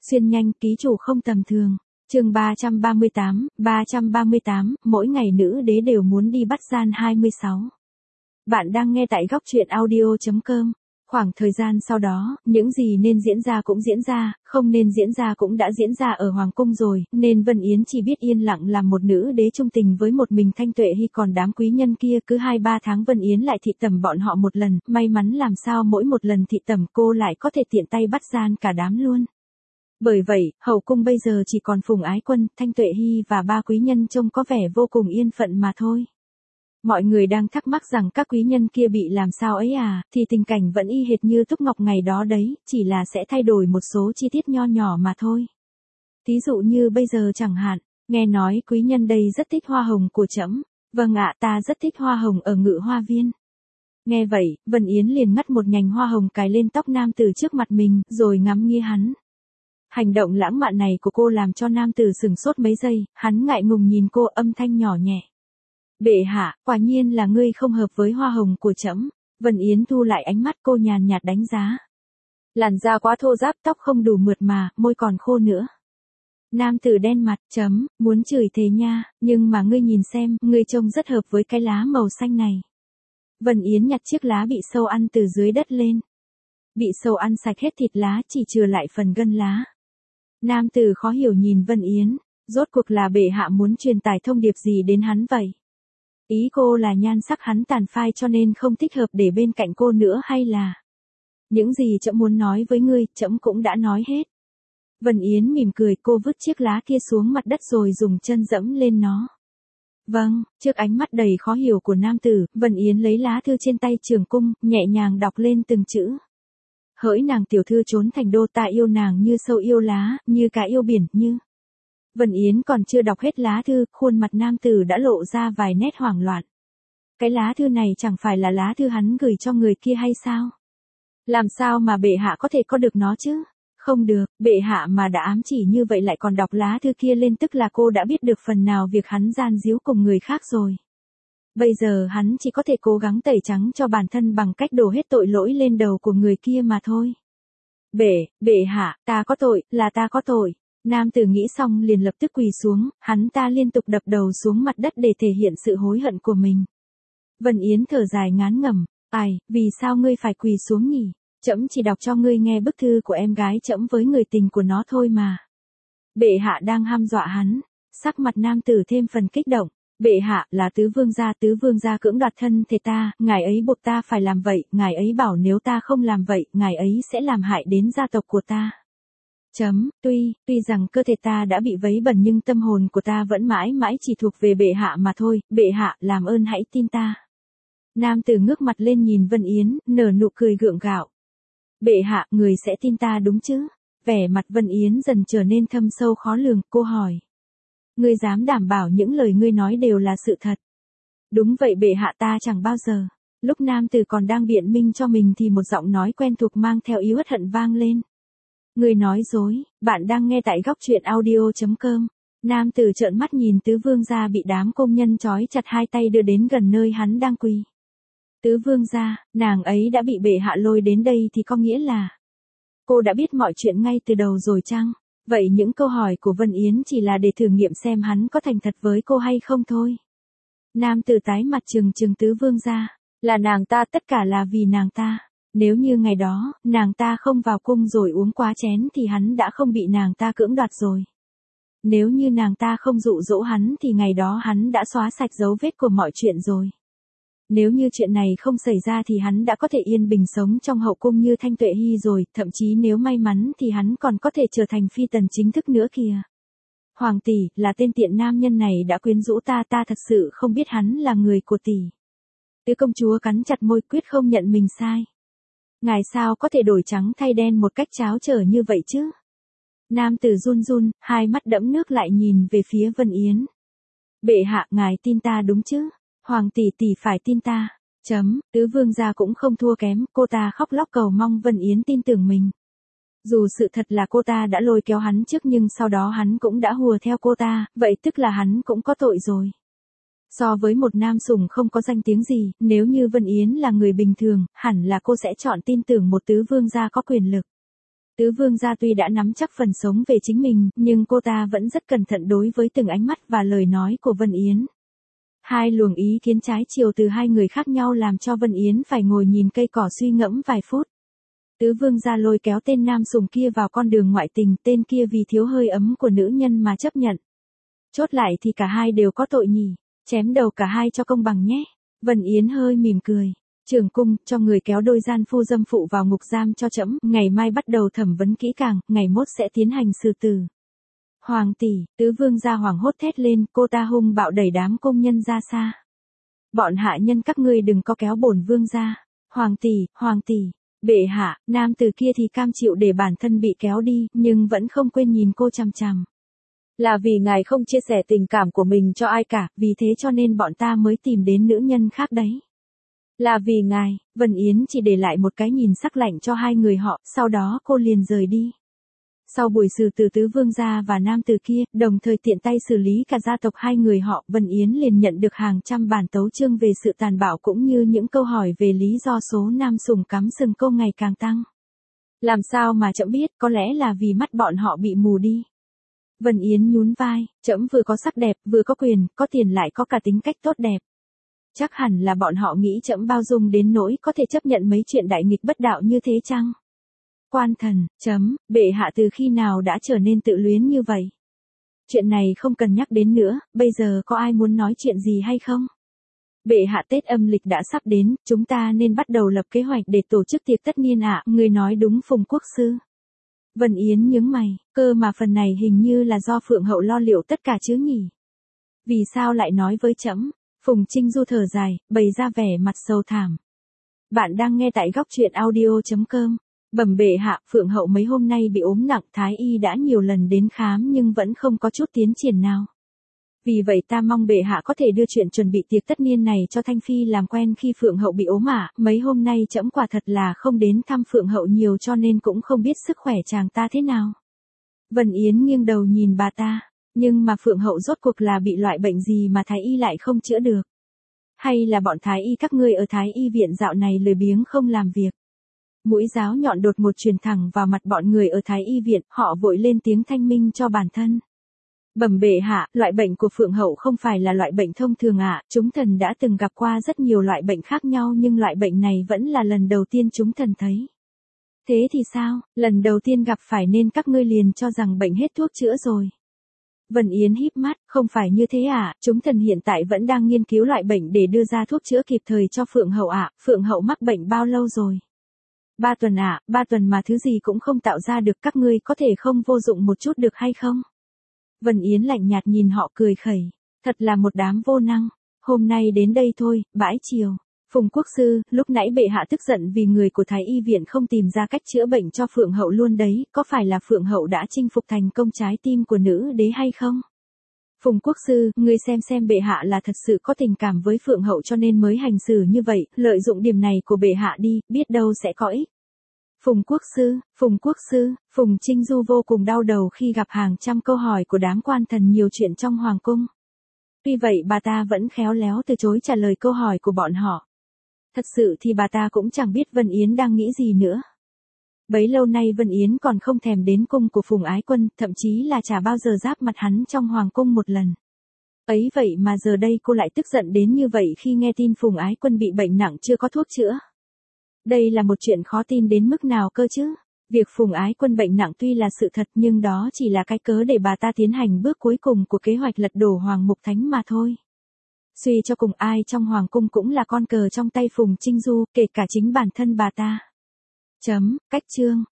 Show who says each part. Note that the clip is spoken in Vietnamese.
Speaker 1: Xuyên nhanh, ký chủ không tầm thường. Chương 338, mỗi ngày nữ đế đều muốn đi bắt gian 26. Bạn đang nghe tại góc truyện audio.com. Khoảng thời gian sau đó, những gì nên diễn ra cũng diễn ra, không nên diễn ra cũng đã diễn ra ở Hoàng Cung rồi, nên Vân Yến chỉ biết yên lặng làm một nữ đế trung tình với một mình Thanh Tuệ Hy, còn đám quý nhân kia cứ 2-3 tháng Vân Yến lại thị tẩm bọn họ một lần, may mắn làm sao mỗi một lần thị tẩm cô lại có thể tiện tay bắt gian cả đám luôn. Bởi vậy, hậu cung bây giờ chỉ còn Phùng Ái Quân, Thanh Tuệ Hy và 3 quý nhân trông có vẻ vô cùng yên phận mà thôi. Mọi người đang thắc mắc rằng các quý nhân kia bị làm sao ấy thì tình cảnh vẫn y hệt như Túc Ngọc ngày đó đấy, chỉ là sẽ thay đổi một số chi tiết nho nhỏ mà thôi. Thí dụ như bây giờ chẳng hạn, nghe nói quý nhân đây rất thích hoa hồng của trẫm. Vâng ạ, ta rất thích hoa hồng ở Ngự Hoa Viên. Nghe vậy, Vân Yến liền ngắt một nhành hoa hồng cài lên tóc nam tử trước mặt mình, rồi ngắm nghía hắn. Hành động lãng mạn này của cô làm cho nam tử sửng sốt mấy giây, hắn ngại ngùng nhìn cô, âm thanh nhỏ nhẹ. Bệ hạ, quả nhiên là ngươi không hợp với hoa hồng của trẫm. Vân Yến thu lại ánh mắt, cô nhàn nhạt đánh giá. Làn da quá thô ráp, tóc không đủ mượt mà, môi còn khô nữa. Nam tử đen mặt, muốn chửi thế nha, nhưng mà ngươi nhìn xem, ngươi trông rất hợp với cái lá màu xanh này. Vân Yến nhặt chiếc lá bị sâu ăn từ dưới đất lên. Bị sâu ăn sạch hết thịt lá, chỉ chừa lại phần gân lá. Nam tử khó hiểu nhìn Vân Yến, rốt cuộc là bệ hạ muốn truyền tải thông điệp gì đến hắn vậy? Ý cô là nhan sắc hắn tàn phai cho nên không thích hợp để bên cạnh cô nữa, hay là những gì trẫm muốn nói với ngươi, trẫm cũng đã nói hết. Vân Yến mỉm cười, cô vứt chiếc lá kia xuống mặt đất rồi dùng chân dẫm lên nó. Vâng, trước ánh mắt đầy khó hiểu của nam tử, Vân Yến lấy lá thư trên tay Trường Cung, nhẹ nhàng đọc lên từng chữ. Hỡi nàng tiểu thư trốn thành đô, ta yêu nàng như sâu yêu lá, như cá yêu biển, như... Vân Yến còn chưa đọc hết lá thư, khuôn mặt nam tử đã lộ ra vài nét hoảng loạn. Cái lá thư này chẳng phải là lá thư hắn gửi cho người kia hay sao? Làm sao mà bệ hạ có thể có được nó chứ? Không được, bệ hạ mà đã ám chỉ như vậy lại còn đọc lá thư kia lên, tức là cô đã biết được phần nào việc hắn gian díu cùng người khác rồi. Bây giờ hắn chỉ có thể cố gắng tẩy trắng cho bản thân bằng cách đổ hết tội lỗi lên đầu của người kia mà thôi. Bệ hạ, ta có tội, là ta có tội. Nam tử nghĩ xong liền lập tức quỳ xuống, hắn ta liên tục đập đầu xuống mặt đất để thể hiện sự hối hận của mình. Vân Yến thở dài ngán ngẩm, vì sao ngươi phải quỳ xuống nhỉ? Trẫm chỉ đọc cho ngươi nghe bức thư của em gái trẫm với người tình của nó thôi mà. Bệ hạ đang hăm dọa hắn, sắc mặt nam tử thêm phần kích động. Bệ hạ, là tứ vương gia cưỡng đoạt thân thể ta, ngài ấy buộc ta phải làm vậy, ngài ấy bảo nếu ta không làm vậy, ngài ấy sẽ làm hại đến gia tộc của ta. Tuy rằng cơ thể ta đã bị vấy bẩn nhưng tâm hồn của ta vẫn mãi mãi chỉ thuộc về bệ hạ mà thôi, bệ hạ, làm ơn hãy tin ta. Nam tử ngước mặt lên nhìn Vân Yến, nở nụ cười gượng gạo. Bệ hạ, người sẽ tin ta đúng chứ? Vẻ mặt Vân Yến dần trở nên thâm sâu khó lường, cô hỏi. Ngươi dám đảm bảo những lời ngươi nói đều là sự thật? Đúng vậy bệ hạ, ta chẳng bao giờ. Lúc nam tử còn đang biện minh cho mình thì một giọng nói quen thuộc mang theo ý uất hận vang lên. Ngươi nói dối, bạn đang nghe tại góc truyện audio.com. Nam tử trợn mắt nhìn tứ vương gia bị đám công nhân trói chặt hai tay đưa đến gần nơi hắn đang quỳ. Tứ vương gia, nàng ấy đã bị bệ hạ lôi đến đây thì có nghĩa là cô đã biết mọi chuyện ngay từ đầu rồi chăng? Vậy những câu hỏi của Vân Yến chỉ là để thử nghiệm xem hắn có thành thật với cô hay không thôi. Nam tử tái mặt trừng tứ vương gia, là nàng ta, tất cả là vì nàng ta. Nếu như ngày đó, nàng ta không vào cung rồi uống quá chén thì hắn đã không bị nàng ta cưỡng đoạt rồi. Nếu như nàng ta không dụ dỗ hắn thì ngày đó hắn đã xóa sạch dấu vết của mọi chuyện rồi. Nếu như chuyện này không xảy ra thì hắn đã có thể yên bình sống trong hậu cung như Thanh Tuệ Hy rồi, thậm chí nếu may mắn thì hắn còn có thể trở thành phi tần chính thức nữa kìa. Hoàng tỷ, là tên tiện nam nhân này đã quyến rũ ta thật sự không biết hắn là người của tỷ. Tứ công chúa cắn chặt môi quyết không nhận mình sai. Ngài sao có thể đổi trắng thay đen một cách tráo trở như vậy chứ? Nam tử run, hai mắt đẫm nước lại nhìn về phía Vân Yến. Bệ hạ, ngài tin ta đúng chứ? Hoàng tỷ phải tin ta. Tứ vương gia cũng không thua kém, cô ta khóc lóc cầu mong Vân Yến tin tưởng mình. Dù sự thật là cô ta đã lôi kéo hắn trước nhưng sau đó hắn cũng đã hùa theo cô ta, vậy tức là hắn cũng có tội rồi. So với một nam sủng không có danh tiếng gì, nếu như Vân Yến là người bình thường, hẳn là cô sẽ chọn tin tưởng một tứ vương gia có quyền lực. Tứ vương gia tuy đã nắm chắc phần sống về chính mình, nhưng cô ta vẫn rất cẩn thận đối với từng ánh mắt và lời nói của Vân Yến. Hai luồng ý kiến trái chiều từ hai người khác nhau làm cho Vân Yến phải ngồi nhìn cây cỏ suy ngẫm vài phút. Tứ vương gia lôi kéo tên nam sùng kia vào con đường ngoại tình, tên kia vì thiếu hơi ấm của nữ nhân mà chấp nhận. Chốt lại thì cả hai đều có tội nhỉ, chém đầu cả hai cho công bằng nhé. Vân Yến hơi mỉm cười. Trưởng cung, cho người kéo đôi gian phu dâm phụ vào ngục giam cho trẫm, ngày mai bắt đầu thẩm vấn kỹ càng, ngày mốt sẽ tiến hành xử tử. Hoàng tỷ, tứ vương gia hoảng hốt thét lên, cô ta hung bạo đẩy đám công nhân ra xa. Bọn hạ nhân các ngươi đừng có kéo bổn vương gia. Hoàng tỷ, bệ hạ, nam từ kia thì cam chịu để bản thân bị kéo đi, nhưng vẫn không quên nhìn cô chằm chằm. Là vì ngài không chia sẻ tình cảm của mình cho ai cả, vì thế cho nên bọn ta mới tìm đến nữ nhân khác đấy. Là vì ngài, Vân Yến chỉ để lại một cái nhìn sắc lạnh cho hai người họ, sau đó cô liền rời đi. Sau buổi xử tử tứ vương gia và nam tử kia, đồng thời tiện tay xử lý cả gia tộc hai người họ, Vân Yến liền nhận được hàng trăm bản tấu chương về sự tàn bạo cũng như những câu hỏi về lý do số nam sùng cắm sừng câu ngày càng tăng. Làm sao mà trẫm biết, có lẽ là vì mắt bọn họ bị mù đi. Vân Yến nhún vai, trẫm vừa có sắc đẹp, vừa có quyền, có tiền lại có cả tính cách tốt đẹp. Chắc hẳn là bọn họ nghĩ trẫm bao dung đến nỗi có thể chấp nhận mấy chuyện đại nghịch bất đạo như thế chăng? Quan thần, bệ hạ từ khi nào đã trở nên tự luyến như vậy? Chuyện này không cần nhắc đến nữa, bây giờ có ai muốn nói chuyện gì hay không? Bệ hạ, Tết âm lịch đã sắp đến, chúng ta nên bắt đầu lập kế hoạch để tổ chức tiệc tất niên ạ, người nói đúng Phùng Quốc sư. Vân Yến nhướng mày, cơ mà phần này hình như là do Phượng hậu lo liệu tất cả chứ nhỉ? Vì sao lại nói với trẫm? Phùng Trinh Du thở dài, bày ra vẻ mặt sầu thảm. Bạn đang nghe tại góc truyện audio.com. Bẩm bệ hạ, Phượng hậu mấy hôm nay bị ốm nặng, thái y đã nhiều lần đến khám nhưng vẫn không có chút tiến triển nào. Vì vậy ta mong bệ hạ có thể đưa chuyện chuẩn bị tiệc tất niên này cho Thanh Phi làm quen khi Phượng hậu bị ốm ạ. Mấy hôm nay trẫm quả thật là không đến thăm Phượng hậu nhiều cho nên cũng không biết sức khỏe chàng ta thế nào. Vân Yến nghiêng đầu nhìn bà ta. Nhưng mà Phượng hậu rốt cuộc là bị loại bệnh gì mà thái y lại không chữa được? Hay là bọn thái y các ngươi ở thái y viện dạo này lười biếng không làm việc? Mũi giáo nhọn đột một truyền thẳng vào mặt bọn người ở thái y viện, họ vội lên tiếng thanh minh cho bản thân. Bẩm bệ hạ, loại bệnh của Phượng hậu không phải là loại bệnh thông thường ạ, chúng thần đã từng gặp qua rất nhiều loại bệnh khác nhau nhưng loại bệnh này vẫn là lần đầu tiên chúng thần thấy. Thế thì sao, lần đầu tiên gặp phải nên các ngươi liền cho rằng bệnh hết thuốc chữa rồi. Vân Yến híp mắt, không phải như thế ạ, chúng thần hiện tại vẫn đang nghiên cứu loại bệnh để đưa ra thuốc chữa kịp thời cho Phượng hậu ạ. Phượng hậu mắc bệnh bao lâu rồi? 3 tuần ạ, 3 tuần mà thứ gì cũng không tạo ra được, các ngươi có thể không vô dụng một chút được hay không? Vân Yến lạnh nhạt nhìn họ cười khẩy, thật là một đám vô năng, hôm nay đến đây thôi, bãi chiều. Phùng Quốc sư, lúc nãy bệ hạ tức giận vì người của thái y viện không tìm ra cách chữa bệnh cho Phượng hậu luôn đấy, có phải là Phượng hậu đã chinh phục thành công trái tim của nữ đế hay không? Phùng Quốc sư, ngươi xem bệ hạ là thật sự có tình cảm với Phượng hậu cho nên mới hành xử như vậy, lợi dụng điểm này của bệ hạ đi, biết đâu sẽ có ích. Phùng Quốc sư, Phùng Trinh Du vô cùng đau đầu khi gặp hàng trăm câu hỏi của đám quan thần nhiều chuyện trong hoàng cung. Tuy vậy bà ta vẫn khéo léo từ chối trả lời câu hỏi của bọn họ. Thật sự thì bà ta cũng chẳng biết Vân Yến đang nghĩ gì nữa. Bấy lâu nay Vân Yến còn không thèm đến cung của Phùng Ái Quân, thậm chí là chả bao giờ giáp mặt hắn trong hoàng cung một lần. Ấy vậy mà giờ đây cô lại tức giận đến như vậy khi nghe tin Phùng Ái Quân bị bệnh nặng chưa có thuốc chữa. Đây là một chuyện khó tin đến mức nào cơ chứ? Việc Phùng Ái Quân bệnh nặng tuy là sự thật nhưng đó chỉ là cái cớ để bà ta tiến hành bước cuối cùng của kế hoạch lật đổ Hoàng Mục Thánh mà thôi. Suy cho cùng ai trong hoàng cung cũng là con cờ trong tay Phùng Trinh Du, kể cả chính bản thân bà ta. Cách chương